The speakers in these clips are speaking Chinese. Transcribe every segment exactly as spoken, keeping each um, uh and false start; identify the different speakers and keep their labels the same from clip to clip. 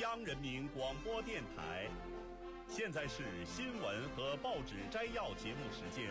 Speaker 1: 央人民广播电台。现在是新闻和报纸摘要节目时间。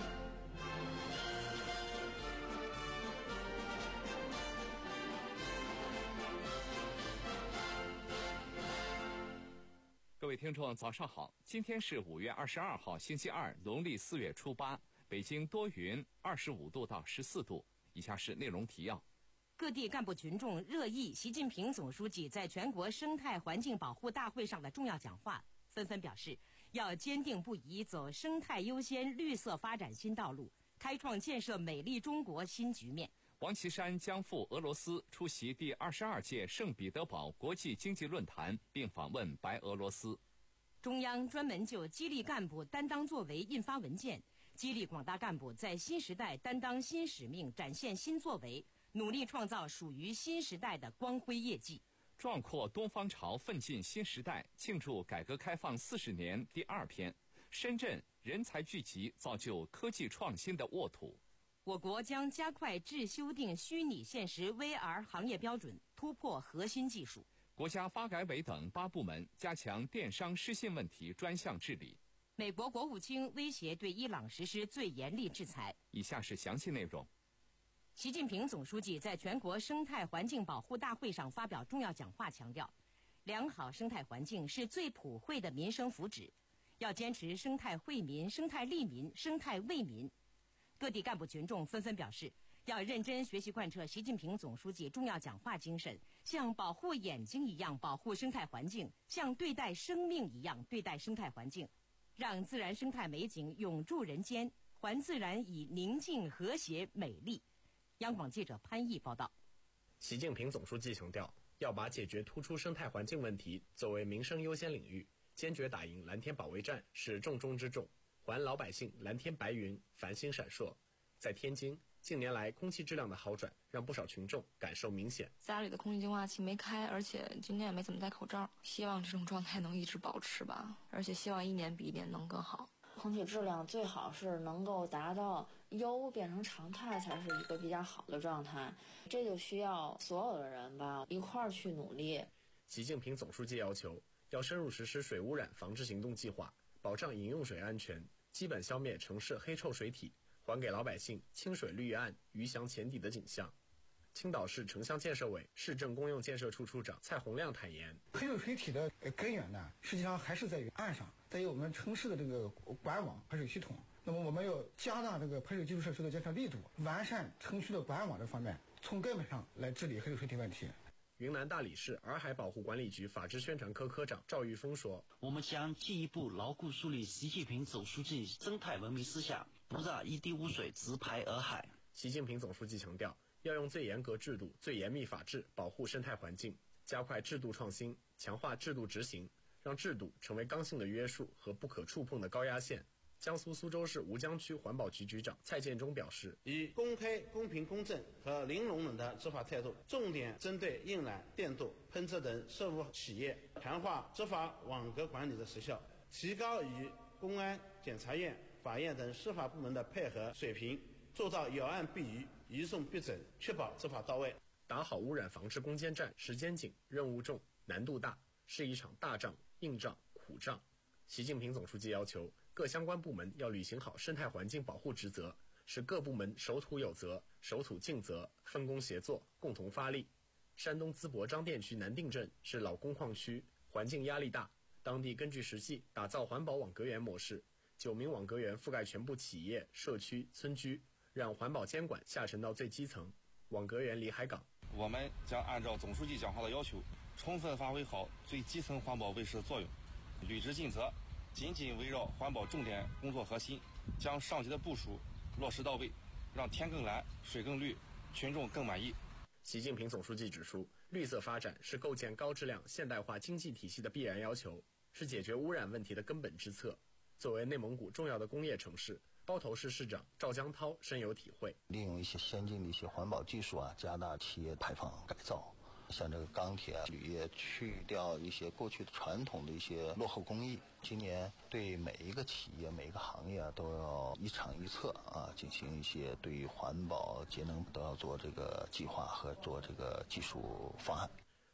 Speaker 2: 各位听众早上好，今天是五月二十二号星期二，农历四月初八，北京多云，二十五度到十四度。以下是内容提要。
Speaker 3: 各地干部群众热议习近平总书记在全国生态环境保护大会上的重要讲话，纷纷表示要坚定不移走生态优先、绿色发展新道路，开创建设美丽中国新局面。
Speaker 2: 王岐山将赴俄罗斯出席第二十二届圣彼得堡国际经济论坛，并访问白俄罗斯。
Speaker 3: 中央专门就激励干部担当作为印发文件，激励广大干部在新时代担当新使命，展现新作为，努力创造属于新时代的光辉业绩。
Speaker 2: 壮阔东方潮，奋进新时代，庆祝改革开放四十年第二篇。深圳人才聚集，造就科技创新的沃土。
Speaker 3: 我国将加快制修订虚拟现实 V R 行业标准，突破核心技术。
Speaker 2: 国家发改委等八部门加强电商失信问题专项治理。
Speaker 3: 美国国务卿威胁对伊朗实施最严厉制裁。
Speaker 2: 以下是详细内容。
Speaker 3: 习近平总书记在全国生态环境保护大会上发表重要讲话，强调良好生态环境是最普惠的民生福祉，要坚持生态惠民、生态利民、生态为民。各地干部群众纷纷表示，要认真学习贯彻习近平总书记重要讲话精神，像保护眼睛一样保护生态环境，像对待生命一样对待生态环境，让自然生态美景永驻人间，还自然以宁静、和谐、美丽。央广记者潘毅报道。
Speaker 4: 习近平总书记强调，要把解决突出生态环境问题作为民生优先领域，坚决打赢蓝天保卫战是重中之重，还老百姓蓝天白云，繁星闪烁。在天津，近年来空气质量的好转让不少群众感受明显。
Speaker 5: 家里的空气净化器没开，而且今天也没怎么戴口罩，希望这种状态能一直保持吧，而且希望一年比一年能更好。
Speaker 6: 空气质量最好是能够达到优变成常态，才是一个比较好的状态，这就需要所有的人吧一块儿去努力。
Speaker 4: 习近平总书记要求，要深入实施水污染防治行动计划，保障饮用水安全，基本消灭城市黑臭水体，还给老百姓清水绿岸、鱼翔浅底的景象。青岛市城乡建设委市政公用建设处处长蔡洪亮坦言，
Speaker 7: 黑臭水体的根源呢，实际上还是在于岸上，在于我们城市的这个管网排水系统。那么我们要加大这个排水基础设施的建设力度，完善城区的管网这方面，从根本上来治理黑臭水体问题。
Speaker 4: 云南大理市洱海保护管理局法制宣传科科长赵玉峰说，
Speaker 8: 我们将进一步牢固树立习近平总书记生态文明思想，不让一滴污水直排洱海。
Speaker 4: 习近平总书记强调，要用最严格制度、最严密法治保护生态环境，加快制度创新，强化制度执行，让制度成为刚性的约束和不可触碰的高压线。江苏苏州市吴江区环保局局长蔡建中表示，
Speaker 9: 以公开、公平、公正和零容忍的执法态度，重点针对印染、电镀、喷测等涉污企业，强化执法网格管理的时效，提高与公安、检察院、法院等司法部门的配合水平，做到有案必虞、移送必整，确保执法到位。
Speaker 4: 打好污染防治攻坚战时间紧、任务重、难度大，是一场大仗、硬仗、苦仗。习近平总书记要求各相关部门要履行好生态环境保护职责，使各部门守土有责、守土尽责，分工协作，共同发力。山东淄博张店区南定镇是老工矿区，环境压力大，当地根据实际打造环保网格员模式，九名网格员覆盖全部企业、社区、村居，让环保监管下沉到最基层。网格员李海港，
Speaker 10: 我们将按照总书记讲话的要求，充分发挥好最基层环保卫士的作用，履职尽责，紧紧围绕环保重点工作核心，将上级的部署落实到位，让天更蓝、水更绿，群众更满意。
Speaker 4: 习近平总书记指出，绿色发展是构建高质量现代化经济体系的必然要求，是解决污染问题的根本之策。作为内蒙古重要的工业城市，包头市市长赵江涛深有体会，
Speaker 11: 利用一些先进的一些环保技术啊，加大企业排放改造，像这个钢铁、铝业，去掉一些过去传统的一些落后工艺。今年对每一个企业、每一个行业啊，都要一厂一策啊，进行一些对于环保节能都要做这个计划和做这个技术方案。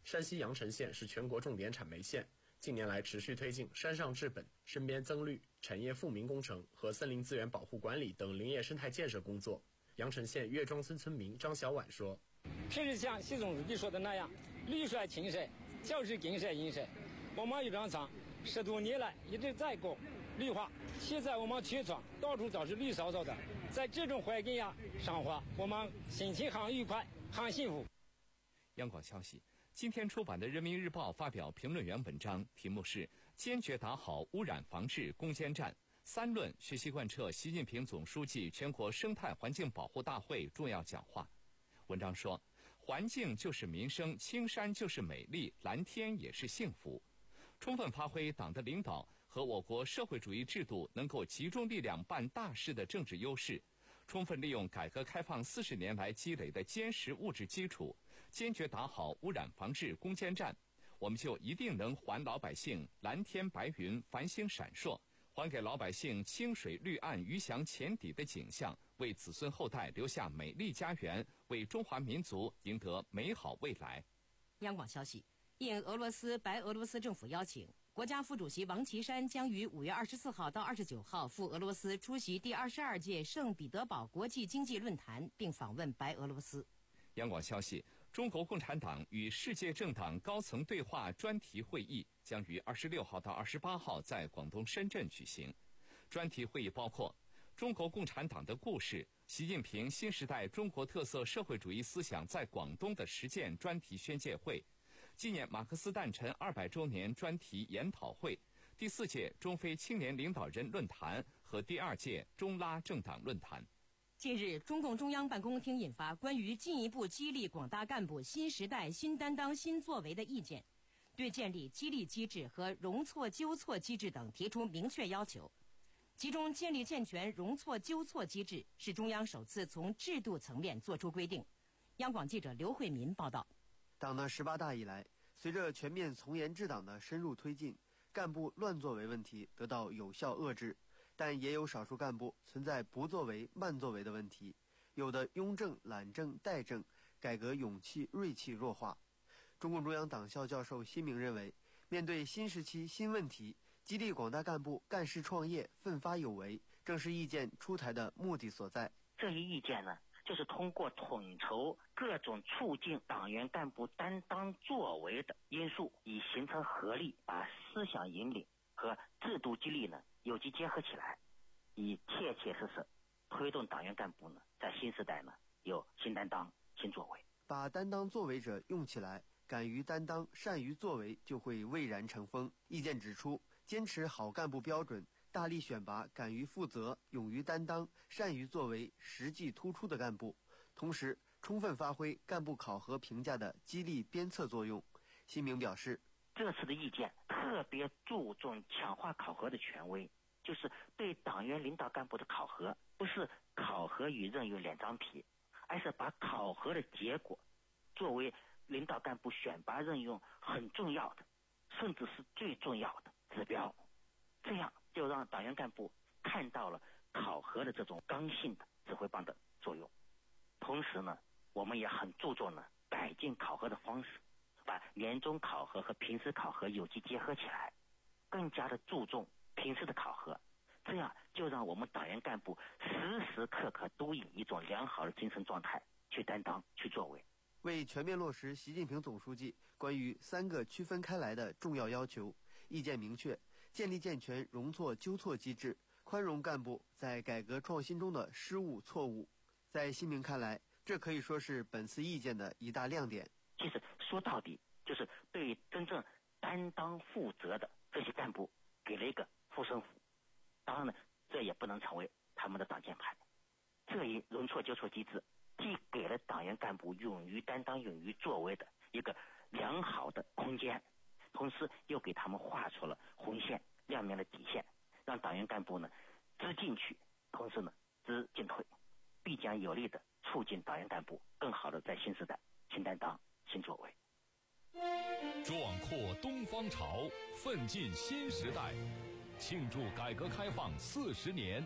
Speaker 4: 山西阳城县是全国重点产煤县，近年来持续推进山上治本、身边增绿、产业富民工程和森林资源保护管理等林业生态建设工作。阳城县岳庄村村民张小婉说：“
Speaker 12: 平时像习总书记说的那样，绿色青色，教是金色银色。我们有张厂十多年来一直在搞绿化，现在我们全村到处都是绿草草的，在这种环境下生活，我们心情很愉快，很幸福。”
Speaker 2: 央广消息，今天出版的《人民日报》发表评论员文章，题目是“坚决打好污染防治攻坚战”。三论学习贯彻习近平总书记全国生态环境保护大会重要讲话。文章说，环境就是民生，青山就是美丽，蓝天也是幸福。充分发挥党的领导和我国社会主义制度能够集中力量办大事的政治优势，充分利用改革开放四十年来积累的坚实物质基础，坚决打好污染防治攻坚战，我们就一定能还老百姓蓝天白云、繁星闪烁，还给老百姓清水绿岸、鱼翔浅底的景象，为子孙后代留下美丽家园，为中华民族赢得美好未来。
Speaker 3: 央广消息，应俄罗斯白俄罗斯政府邀请，国家副主席王岐山将于五月二十四号到二十九号赴俄罗斯出席第二十二届圣彼得堡国际经济论坛，并访问白俄罗斯。
Speaker 2: 央广消息，中国共产党与世界政党高层对话专题会议将于二十六号到二十八号在广东深圳举行。专题会议包括中国共产党的故事、习近平新时代中国特色社会主义思想在广东的实践专题宣介会、纪念马克思诞辰二百周年专题研讨会、第四届中非青年领导人论坛和第二届中拉政党论坛。
Speaker 3: 近日，中共中央办公厅印发关于进一步激励广大干部新时代新担当新作为的意见，对建立激励机制和容错纠错机制等提出明确要求。其中，建立健全容错纠错机制是中央首次从制度层面作出规定。央广记者刘慧民报道。
Speaker 13: 党的十八大以来，随着全面从严治党的深入推进，干部乱作为问题得到有效遏制。但也有少数干部存在不作为、慢作为的问题，有的庸政、懒政、怠政，改革勇气、锐气弱化。中共中央党校教授辛明认为，面对新时期新问题，激励广大干部干事创业、奋发有为，正是意见出台的目的所在。
Speaker 14: 这一意见呢，就是通过统筹各种促进党员干部担当作为的因素，以形成合力，把思想引领和制度激励呢有机结合起来，以切切实实推动党员干部呢在新时代呢有新担当、新作为。
Speaker 13: 把担当作为者用起来，敢于担当、善于作为，就会蔚然成风。意见指出，坚持好干部标准，大力选拔敢于负责、勇于担当、善于作为、实际突出的干部，同时充分发挥干部考核评价的激励鞭策作用。辛明表示，
Speaker 14: 这次的意见特别注重强化考核的权威，就是对党员领导干部的考核，不是考核与任用两张皮，而是把考核的结果作为领导干部选拔任用很重要的，甚至是最重要的指标。这样就让党员干部看到了考核的这种刚性的指挥棒的作用。同时呢，我们也很注重呢改进考核的方式，把年终考核和平时考核有机结合起来，更加的注重平时的考核，这样就让我们党员干部时时刻刻都以一种良好的精神状态去担当、去作为。
Speaker 13: 为全面落实习近平总书记关于三个区分开来的重要要求，意见明确，建立健全容错纠错机制，宽容干部在改革创新中的失误错误。在辛明看来，这可以说是本次意见的一大亮点。
Speaker 14: 其实说到底，就是对真正担当负责的这些干部给了一个护身符。当然呢，这也不能成为他们的挡箭牌。这一容错纠错机制，既给了党员干部勇于担当、勇于作为的一个良好的空间，同时又给他们画出了红线、亮明了底线，让党员干部呢知进取，同时呢知进退，必将有力的促进党员干部更好的在新时代新担当、新作为。
Speaker 15: 壮阔东方潮，奋进新时代，庆祝改革开放四十年。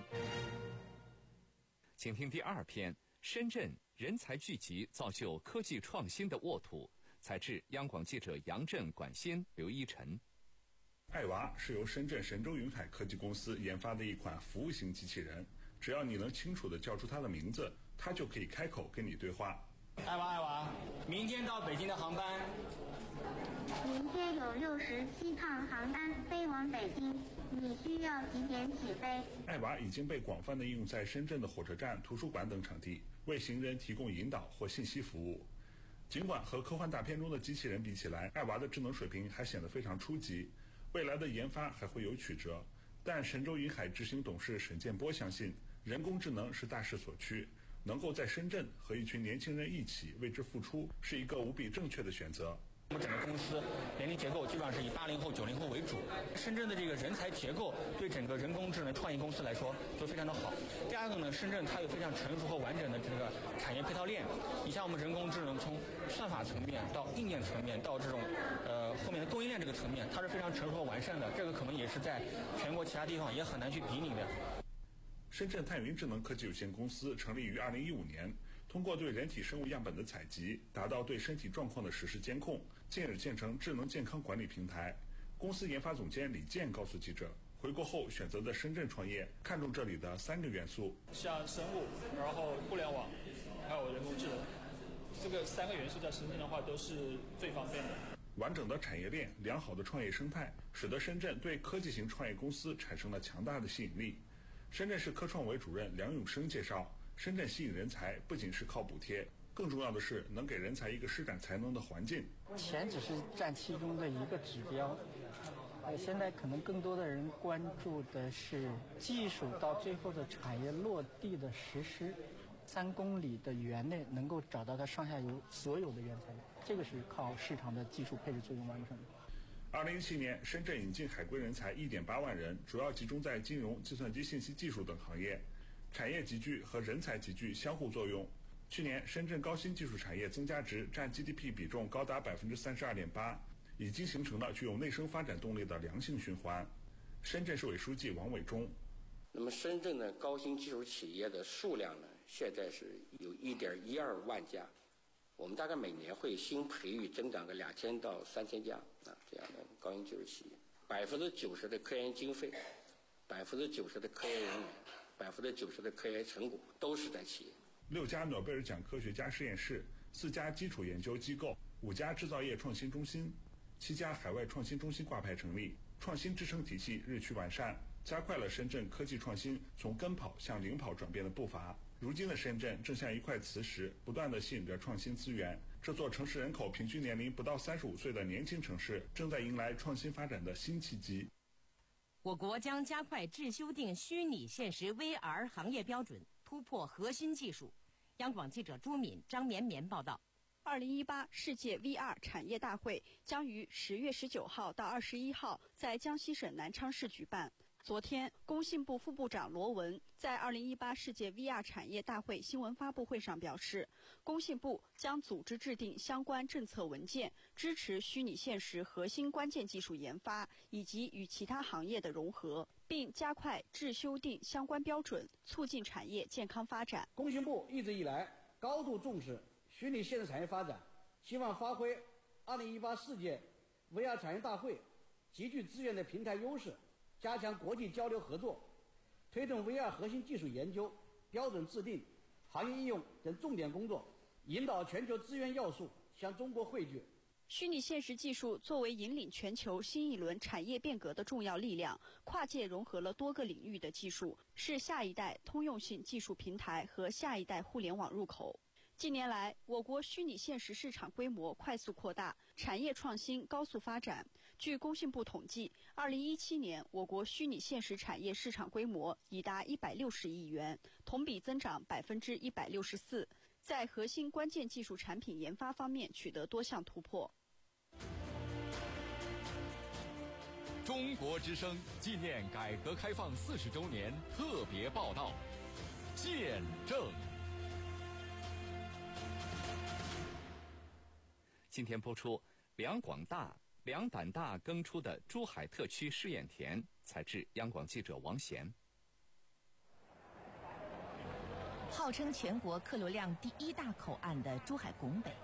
Speaker 2: 请听第二篇：深圳人才聚集，造就科技创新的沃土。 采制央广记者杨震、管欣、刘一晨。
Speaker 16: 爱娃是由深圳神州云海科技公司研发的一款服务型机器人，只要你能清楚地叫出它的名字，它就可以开口跟你对话。
Speaker 12: 爱娃爱娃，明天到北京的航班。
Speaker 17: 明天有六十七趟航班飞往北京，你需要几点起飞？
Speaker 16: 爱娃已经被广泛地应用在深圳的火车站、图书馆等场地，为行人提供引导或信息服务。尽管和科幻大片中的机器人比起来，爱娃的智能水平还显得非常初级，未来的研发还会有曲折。但神州云海执行董事沈建波相信，人工智能是大势所趋，能够在深圳和一群年轻人一起为之付出，是一个无比正确的选择。
Speaker 12: 我们整个公司年龄结构基本上是以八零后、九零后为主。深圳的这个人才结构对整个人工智能创意公司来说就非常的好。第二个呢，深圳它有非常成熟和完整的这个产业配套链。你像我们人工智能从算法层面到硬件层面到这种呃后面的供应链这个层面，它是非常成熟和完善的。这个可能也是在全国其他地方也很难去比拟的。
Speaker 16: 深圳探云智能科技有限公司成立于二零一五年，通过对人体生物样本的采集，达到对身体状况的实时监控，进而建成智能健康管理平台。公司研发总监李健告诉记者，回国后选择在深圳创业，看重这里的三个元素，
Speaker 18: 像生物，然后互联网，还有人工智能，这个三个元素在深圳的话都是最方便的。
Speaker 16: 完整的产业链、良好的创业生态，使得深圳对科技型创业公司产生了强大的吸引力。深圳市科创委主任梁永生介绍，深圳吸引人才不仅是靠补贴，更重要的是能给人才一个施展才能的环境。
Speaker 19: 钱只是占其中的一个指标，呃，现在可能更多的人关注的是技术到最后的产业落地的实施。三公里的园内能够找到它上下游所有的原材料，这个是靠市场的技术配置作用完成的。
Speaker 16: 二零一七年，深圳引进海归人才一点八万人，主要集中在金融、计算机信息技术等行业。产业集聚和人才集聚相互作用。去年，深圳高新技术产业增加值占 G D P 比重高达百分之三十二点八，已经形成了具有内生发展动力的良性循环。深圳市委书记王伟忠。
Speaker 20: 那么，深圳的高新技术企业的数量呢，现在是有一点一二万家。我们大概每年会新培育增长个两千到三千家啊，这样的高新技术企业，百分之九十的科研经费，百分之九十的科研人员，百分之九十的科研成果都是在企业。
Speaker 16: 六家诺贝尔奖科学家实验室，四家基础研究机构，五家制造业创新中心，七家海外创新中心挂牌成立，创新支撑体系日趋完善，加快了深圳科技创新从跟跑向领跑转变的步伐。如今的深圳正像一块磁石，不断地吸引着创新资源。这座城市人口平均年龄不到三十五岁的年轻城市，正在迎来创新发展的新契机。
Speaker 3: 我国将加快制修订虚拟现实 V R 行业标准，突破核心技术。央广记者朱敏、张绵绵报道。
Speaker 21: 二零一八世界 V R 产业大会将于十月十九号到二十一号在江西省南昌市举办。昨天，工信部副部长罗文在二零一八世界 V R 产业大会新闻发布会上表示，工信部将组织制定相关政策文件，支持虚拟现实核心关键技术研发以及与其他行业的融合，并加快制修订相关标准，促进产业健康发展。
Speaker 22: 工信部一直以来高度重视虚拟现实产业发展，希望发挥二零一八世界 V R 产业大会集聚资源的平台优势，加强国际交流合作，推动 V R 核心技术研究、标准制定、行业应用等重点工作，引导全球资源要素向中国汇聚。
Speaker 21: 虚拟现实技术作为引领全球新一轮产业变革的重要力量，跨界融合了多个领域的技术，是下一代通用性技术平台和下一代互联网入口。近年来，我国虚拟现实市场规模快速扩大，产业创新高速发展。据工信部统计，二零一七年我国虚拟现实产业市场规模已达一百六十亿元，同比增长百分之一百六十四，在核心关键技术产品研发方面取得多项突破。
Speaker 15: 中国之声纪念改革开放四十周年特别报道，见证。
Speaker 2: 今天播出两广大、两胆大耕出的珠海特区试验田，采制央广记者王贤。
Speaker 3: 号称全国客流量第一大口岸的珠海拱北，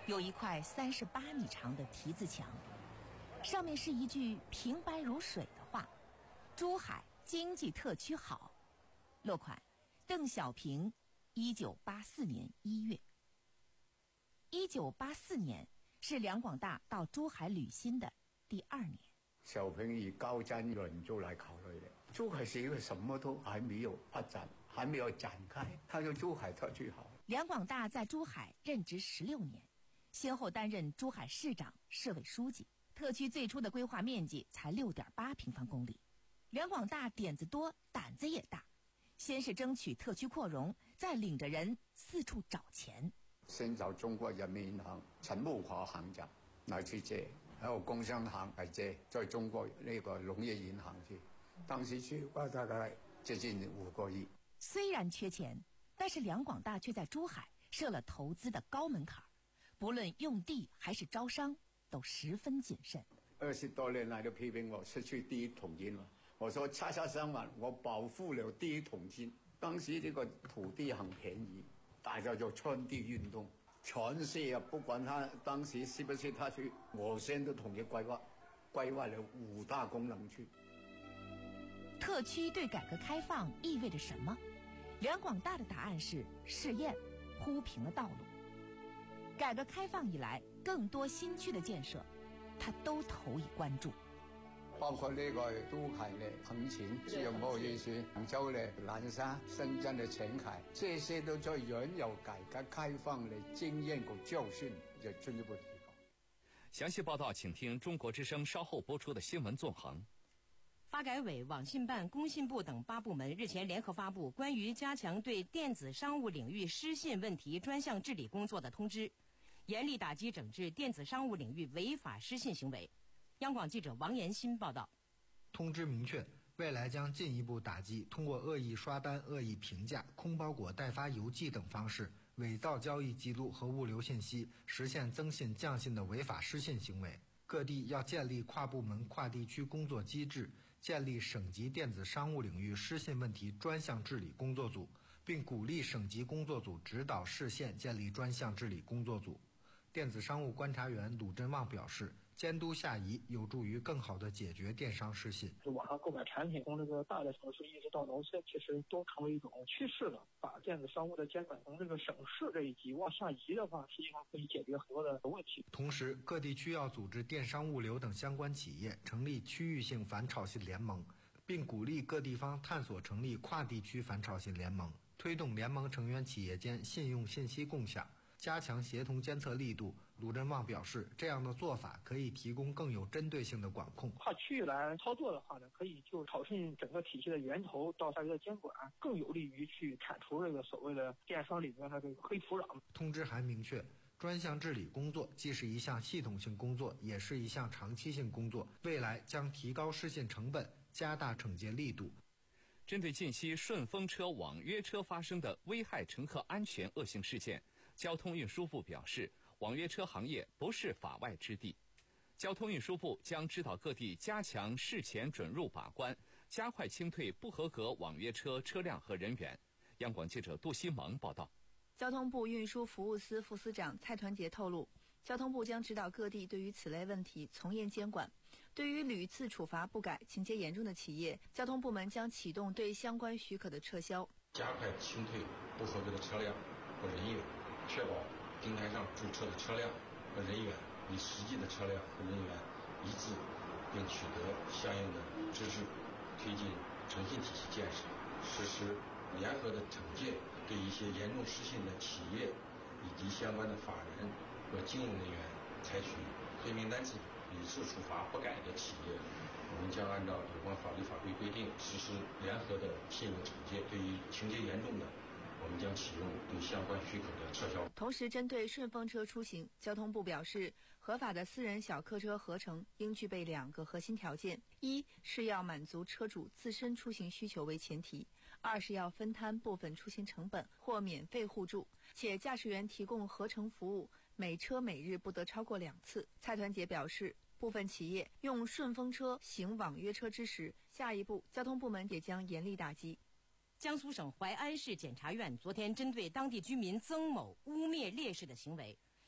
Speaker 1: 有一块三十八米长的题字墙，上面是一句平白如水的话：“珠海经济特区好。”落款邓小平，一九八四年一月。一九八四年是梁广大到珠海履新的第二年。
Speaker 5: 小平以高瞻远瞩来考虑的，珠海是一个什么都还没有发展，还没有展开，他说珠海特区好。
Speaker 1: 梁广大在珠海任职十六年，先后担任珠海市长、市委书记。特区最初的规划面积才六点八平方公里。梁广大点子多，胆子也大。先是争取特区扩容，再领着人四处找钱。
Speaker 5: 先找中国人民银行陈慕华行长来去借，还有工商行来借，在中国那个农业银行去，当时去花大概接近五个亿。
Speaker 1: 虽然缺钱，但是梁广大却在珠海设了投资的高门槛，不论用地还是招商，都十分谨慎。
Speaker 5: 二十多年来都批评我失去第一桶金了。我说恰恰相反，我保护了第一桶金。当时这个土地很便宜，大家就圈地运动，全市啊，不管他当时是不是他去，我先都统一规划，规划了五大功能区。
Speaker 1: 特区对改革开放意味着什么？梁广大的答案是试验，铺平了道路。改革开放以来，更多新区的建设，他都投以关注。
Speaker 5: 包括呢個珠海的橫琴、自由貿易區、杭州的南沙、深圳的前海，這些都在原有改革開放的經驗和教訓就進一步提高。
Speaker 2: 詳細報道，請聽中國之聲稍後播出的新聞縱橫。
Speaker 3: 發改委、網信辦、工信部等八部門日前聯合發布關於加強對電子商務領域失信問題專項治理工作的通知，嚴厲打擊整治電子商務領域違法失信行為。央廣記者王延新報道。
Speaker 23: 通知明確，未來將進一步打擊通過惡意刷單、惡意評價、空包裹代發郵寄等方式偽造交易記錄和物流信息，實現增信降信的違法失信行為。各地要建立跨部門、跨地區工作機制，建立省級電子商務領域失信問題專項治理工作組，並鼓勵省級工作組指導市縣建立專項治理工作組。電子商務觀察員魯振旺表示，監督下移有助於更好地解決電商失信。
Speaker 24: 網上購買產品從這個大的城市一直到農村，其實都成為一種趨勢了。把電子商務的監管從這個省市這一級往下移的話，實際上可以解決很多的問題。
Speaker 23: 同時，各地區要組織電商物流等相關企業成立區域性反炒信聯盟，並鼓勵各地方探索成立跨地區反炒信聯盟，推動聯盟成員企業間信用信息共享，加強協同監測力度。魯振旺表示，這樣的做法可以提供更有針對性的管控。
Speaker 24: 跨區域來操作的話呢，可以就炒信整個體系的源頭到下游的監管，更有利於去鏟除這個所謂的電商裡面的這個黑土壤。
Speaker 23: 通知還明確，專項治理工作既是一項系統性工作，也是一項長期性工作，未來將提高失信成本，加大懲戒力度。
Speaker 2: 針對近期順風車網約車發生的危害乘客安全惡性事件，交通運輸部表示，網約車行業不是法外之地。交通運輸部將指導各地加強事前准入把關，加快清退不合格網約車車輛和人員。央廣記者杜新萌報道。
Speaker 25: 交通部運輸服務司副司長蔡團結透露，交通部將指導各地對於此類問題從嚴監管，對於屢次處罰不改、情節嚴重的企業，交通部門將啟動對相關許可的撤銷，
Speaker 10: 加快清退不合格的車輛和人員，確保平台上註冊的車輛和人員與實際的車輛和人員一致，並取得相應的資質，推進誠信體系建設，實施聯合的懲戒，對一些嚴重失信的企業以及相關的法人和經營人員採取黑名單制，屢次處罰不改的企業，我們將按照有關法律法規規定實施聯合的信用懲戒，對於情節嚴重的，我們將啟用對相關許可的撤銷。
Speaker 25: 同時，針對順風車出行，交通部表示，合法的私人小客車合乘應具備兩個核心條件：一是要滿足車主自身出行需求為前提；二是要分攤部分出行成本或免費互助，且駕駛員提供合乘服務，每車每日不得超過兩次。蔡團結表示，部分企業用順風車行網約車之時，下一步交通部門也將嚴厲打擊。
Speaker 3: 江蘇省淮安市檢察院昨天針對當地居民曾某污蔑烈士的行為，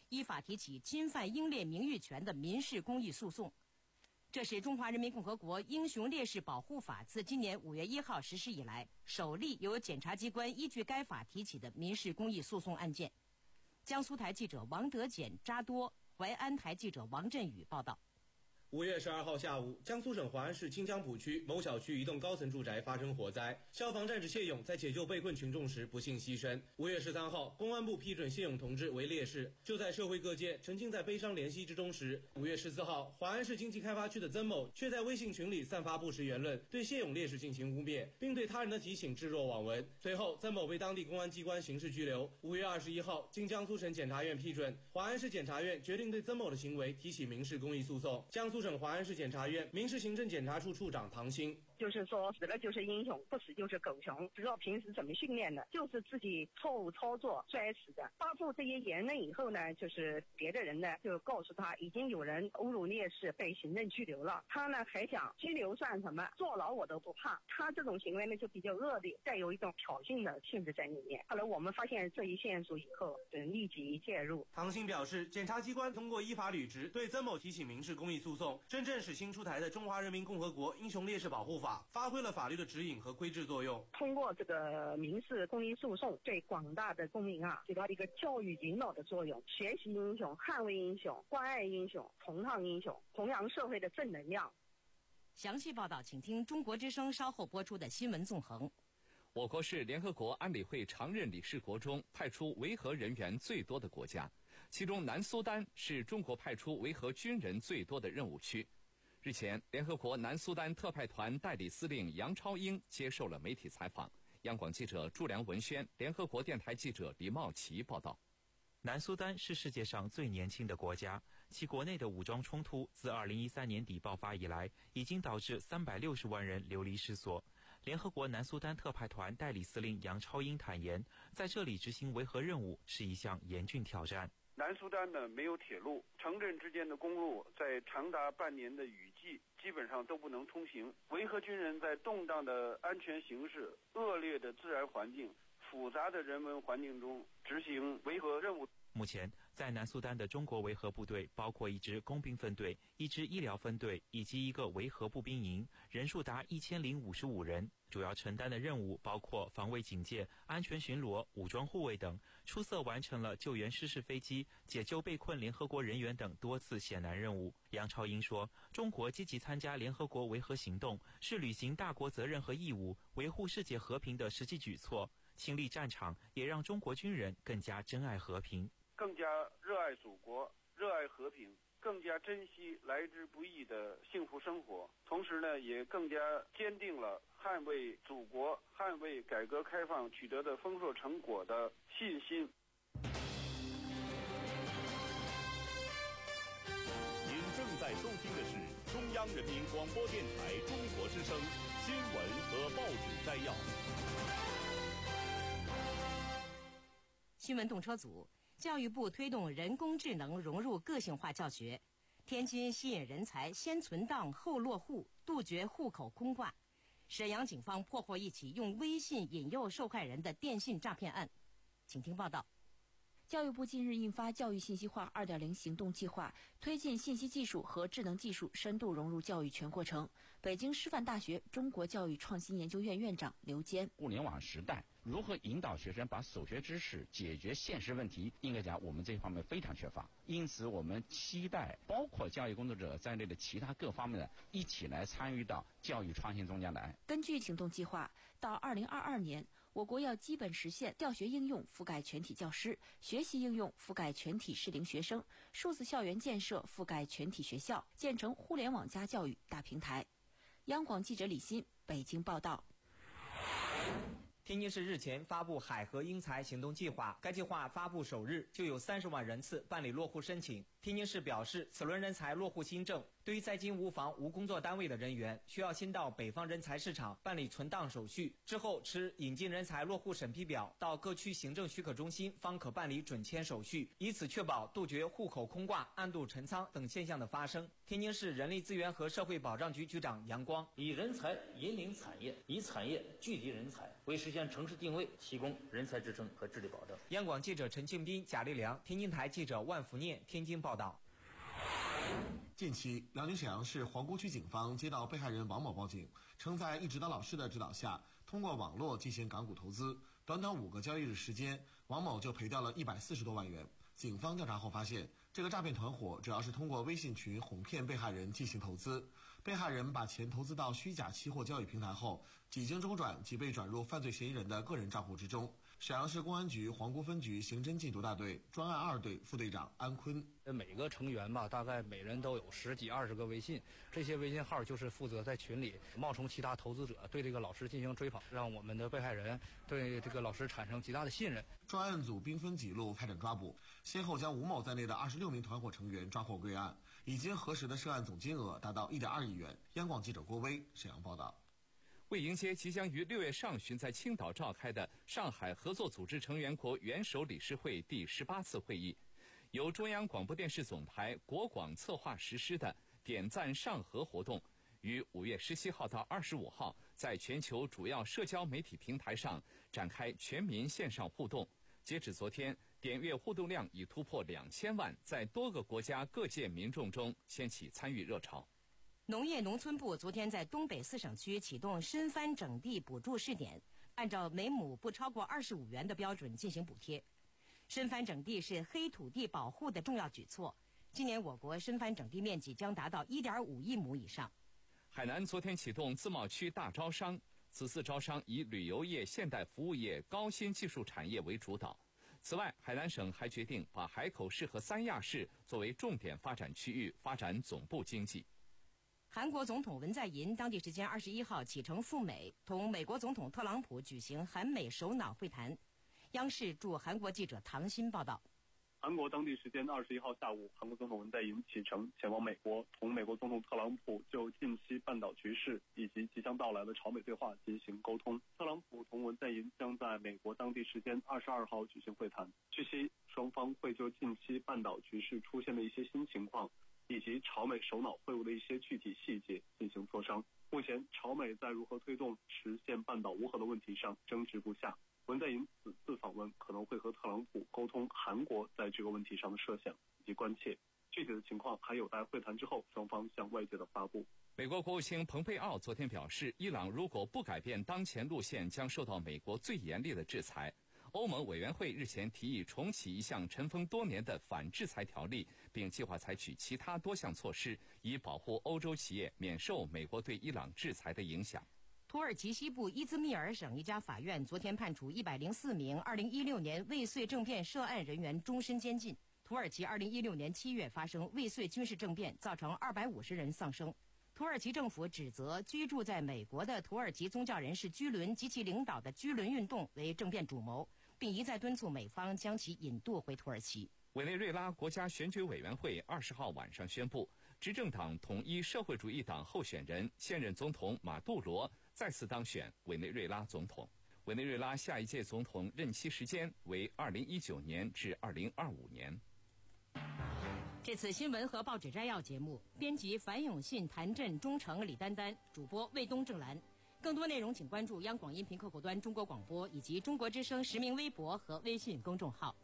Speaker 3: 依法提起侵犯英烈名誉权的民事公益诉讼。这是中华人民共和国英雄烈士保护法自今年五月一号实施以来，首例由检察机关依据该法提起的民事公益诉讼案件。江苏台记者王德简、扎多，淮安台记者王振宇报道。
Speaker 6: 五月十二号下午，江苏省淮安市清江浦区某小区一栋高层住宅发生火灾，消防战士谢勇在解救被困群众时不幸牺牲。五月十三号，公安部批准谢勇同志为烈士。就在社会各界沉浸在悲伤怜惜之中时，五月十四号，淮安市经济开发区的曾某却在微信群里散发不实言论，对谢勇烈士进行污蔑，并对他人的提醒置若罔闻。随后，曾某被当地公安机关刑事拘留。五月二十一号，经江苏省检察院批准，淮安市检察院决定对曾某的行为提起民事公益诉讼。江苏省淮安市检察院民事行政检察处处长唐鑫。
Speaker 7: 就是说死了就是英雄，不死就是狗熊，不知道平时怎么训练的，就是自己错误操作摔死的。发布这些言论以后呢，就是别的人呢就告诉他已经有人侮辱烈士被行政拘留了，他呢还想拘留算什么，坐牢我都不怕。他这种行为呢就比较恶劣，带有一种挑衅的性质在里面。后来我们发现这一线索以后，嗯，立即介入。
Speaker 6: 唐鑫表示，检察机关通过依法履职对曾某提起民事公益诉讼，真正使新出台的《中华人民共和国英雄烈士保护法》发挥了法律的指引和规制作用。
Speaker 7: 通过这个民事公益诉讼，对广大的公民啊起到一个教育引导的作用，学习英雄、捍卫英雄、关爱英雄、崇尚英雄，弘扬社会的正能量。
Speaker 3: 详细报道，请听中国之声稍后播出的新闻纵横。
Speaker 2: 我国是联合国安理会常任理事国中派出维和人员最多的国家，其中南苏丹是中国派出维和军人最多的任务区。日前，联合国南苏丹特派团代理司令杨超英接受了媒体采访。央广记者朱良文轩、联合国电台记者李茂奇报道。
Speaker 8: 南苏丹是世界上最年轻的国家，其国内的武装冲突自二零一三年底爆发以来，已经导致三百六十万人流离失所。联合国南苏丹特派团代理司令杨超英坦言，在这里执行维和任务是一项严峻挑战。
Speaker 9: 南苏丹呢没有铁路，城镇之间的公路在长达半年的雨季基本上都不能通行。维和军人在动荡的安全形势、恶劣的自然环境、复杂的人文环境中执行维和任务。
Speaker 8: 目前，在南苏丹的中国维和部队包括一支工兵分队、一支医疗分队以及一个维和步兵营，人数达一千零五十五人。主要承担的任务包括防卫警戒、安全巡逻、武装护卫等，出色完成了救援失事飞机、解救被困联合国人员等多次险难任务。杨超英说，中国积极参加联合国维和行动，是履行大国责任和义务、维护世界和平的实际举措。亲历战场，也让中国军人更加珍爱和平，
Speaker 9: 更加热爱祖国、热爱和平，更加珍惜来之不易的幸福生活。同时呢，也更加坚定了捍卫祖国、捍卫改革开放取得的丰硕成果的信心。
Speaker 15: 您正在收听的是中央人民广播电台中国之声新闻和报纸摘要。
Speaker 3: 新闻动车组，教育部推动人工智能融入个性化教学。天津吸引人才，先存档后落户，杜绝户口空挂。沈阳警方破获一起用微信引诱受害人的电信诈骗案。请听报道。
Speaker 11: 教育部近日印发《教育信息化 二点零 行动计划》，推进信息技术和智能技术深度融入教育全过程。北京师范大学中国教育创新研究院院长刘坚：
Speaker 26: 互联网时代，如何引导学生把所学知识解决现实问题，应该讲我们这方面非常缺乏。因此，我们期待包括教育工作者在内的其他各方面的一起来参与到教育创新中间来。
Speaker 11: 根据行动计划，到二零二二年，我国要基本实现教学应用覆盖全体教师，学习应用覆盖全体适龄学生，数字校园建设覆盖全体学校，建成互联网加教育大平台。央广记者李欣北京报道。
Speaker 27: 天津市日前发布海河英才行动计划，该计划发布首日就有三十万人次办理落户申请。 天津市表示，此轮人才落户新政，对于在京无房无工作单位的人员，需要先到北方人才市场办理存档手续，之后持引进人才落户审批表到各区行政许可中心方可办理准签手续，以此确保杜绝户口空挂、暗度陈仓等现象的发生。天津市人力资源和社会保障局局长杨光：
Speaker 4: 以人才引领产业，以产业聚集人才，为实现城市定位提供人才支撑和治理保障。
Speaker 27: 央广记者陈庆斌、贾立良，天津台记者万福念，天津报道。
Speaker 12: 近期，辽宁沈阳市皇姑区警方接到被害人王某报警，称在一指导老师的指导下，通过网络进行港股投资，短短五个交易日时间，王某就赔掉了一百四十多万元。警方调查后发现，这个诈骗团伙主要是通过微信群哄骗被害人进行投资，被害人把钱投资到虚假期货交易平台后，几经周转即被转入犯罪嫌疑人的个人账户之中。沈阳市公安局皇姑分局刑侦禁毒大队专案二队副队长安坤：
Speaker 13: 每个成员吧，大概每人都有十几二十个微信，这些微信号就是负责在群里冒充其他投资者，对这个老师进行追捧，让我们的被害人对这个老师产生极大的信任。
Speaker 12: 专案组兵分几路开展抓捕，先后将吴某在内的二十六名团伙成员抓获归案，已经核实的涉案总金额达到一点二亿元。央广记者郭威沈阳报道。
Speaker 2: 为迎接即将于六月上旬在青岛召开的上海合作组织成员国元首理事会第十八次会议，由中央广播电视总台国广策划实施的点赞上合活动，于五月十七号到二十五号在全球主要社交媒体平台上展开全民线上互动。截止昨天，点阅互动量已突破两千万，在多个国家各界民众中掀起参与热潮。
Speaker 3: 农业农村部昨天在东北四省区启动深翻整地补助试点，按照每亩不超过二十五元的标准进行补贴。深翻整地是黑土地保护的重要举措，今年我国深翻整地面积将达到一点五亿亩以上。
Speaker 2: 海南昨天启动自贸区大招商，此次招商以旅游业、现代服务业、高新技术产业为主导。此外，海南省还决定把海口市和三亚市作为重点发展区域，发展总部经济。
Speaker 3: 韩国总统文在寅当地时间二十一号启程赴美，同美国总统特朗普举行韩美首脑会谈。央视驻韩国记者唐鑫报道。
Speaker 14: 韩国当地时间二十一号下午，韩国总统文在寅启程前往美国，同美国总统特朗普就近期半岛局势以及即将到来的朝美对话进行沟通。特朗普同文在寅将在美国当地时间二十二号举行会谈。据悉，双方会就近期半岛局势出现的一些新情况，以及朝美首脑会晤的一些具体细节进行磋商。目前，朝美在如何推动实现半岛无核的问题上争执不下。文在寅此次访问可能会和特朗普沟通韩国在这个问题上的设想以及关切，具体的情况还有待会谈之后双方向外界的发布。
Speaker 2: 美国国务卿蓬佩奥昨天表示，伊朗如果不改变当前路线，将受到美国最严厉的制裁。欧盟委员会日前提议重启一项尘封多年的反制裁条例，并计划采取其他多项措施，以保护欧洲企业免受美国对伊朗制裁的影响。
Speaker 3: 土耳其西部伊兹密尔省一家法院昨天判处一百零四名二零一六年未遂政变涉案人员终身监禁。土耳其二零一六年七月发生未遂军事政变，造成二百五十人丧生。土耳其政府指责居住在美国的土耳其宗教人士居伦及其领导的居伦运动为政变主谋，并一再敦促美方将其引渡回土耳其。
Speaker 2: 委内瑞拉国家选举委员会二十号晚上宣布，执政党统一社会主义党候选人现任总统马杜罗再次当选委内瑞拉总统。委内瑞拉下一届总统任期时间为二零一九年至二零二五年。
Speaker 3: 这次新闻和报纸摘要节目，编辑樊永信、谭震、钟诚、李丹丹，主播魏东、郑兰。更多内容请关注央广音频客户端中国广播以及中国之声实名微博和微信公众号。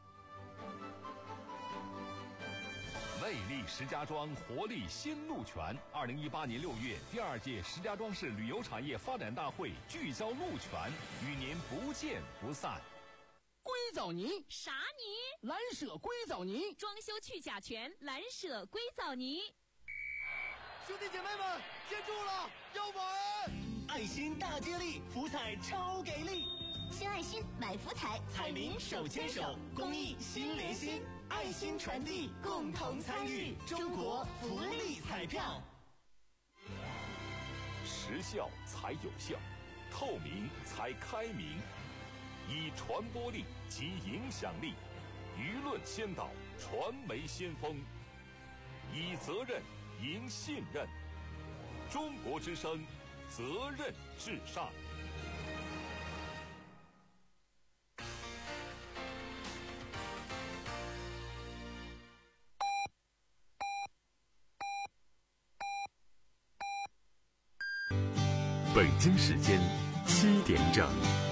Speaker 15: 魅力石家庄，活力新路权。二零一八年六月，第二届石家庄市旅游产业发展大会聚焦路权，与您不见不散。
Speaker 17: 硅藻泥
Speaker 18: 啥泥？
Speaker 17: 蓝舍硅藻泥，
Speaker 18: 装修去甲醛，蓝舍硅藻泥。
Speaker 17: 兄弟姐妹们，接住了，要买！
Speaker 19: 爱心大接力，福彩超给力！
Speaker 18: 新爱心买福彩，
Speaker 19: 彩民手牵手，公益心连心，爱心传递，共同参与中国福利彩票。
Speaker 15: 时效才有效，透明才开明，以传播力及影响力，舆论先导， 传媒先锋，以责任赢信任。中国之声，责任至上。
Speaker 1: 北京时间七点整。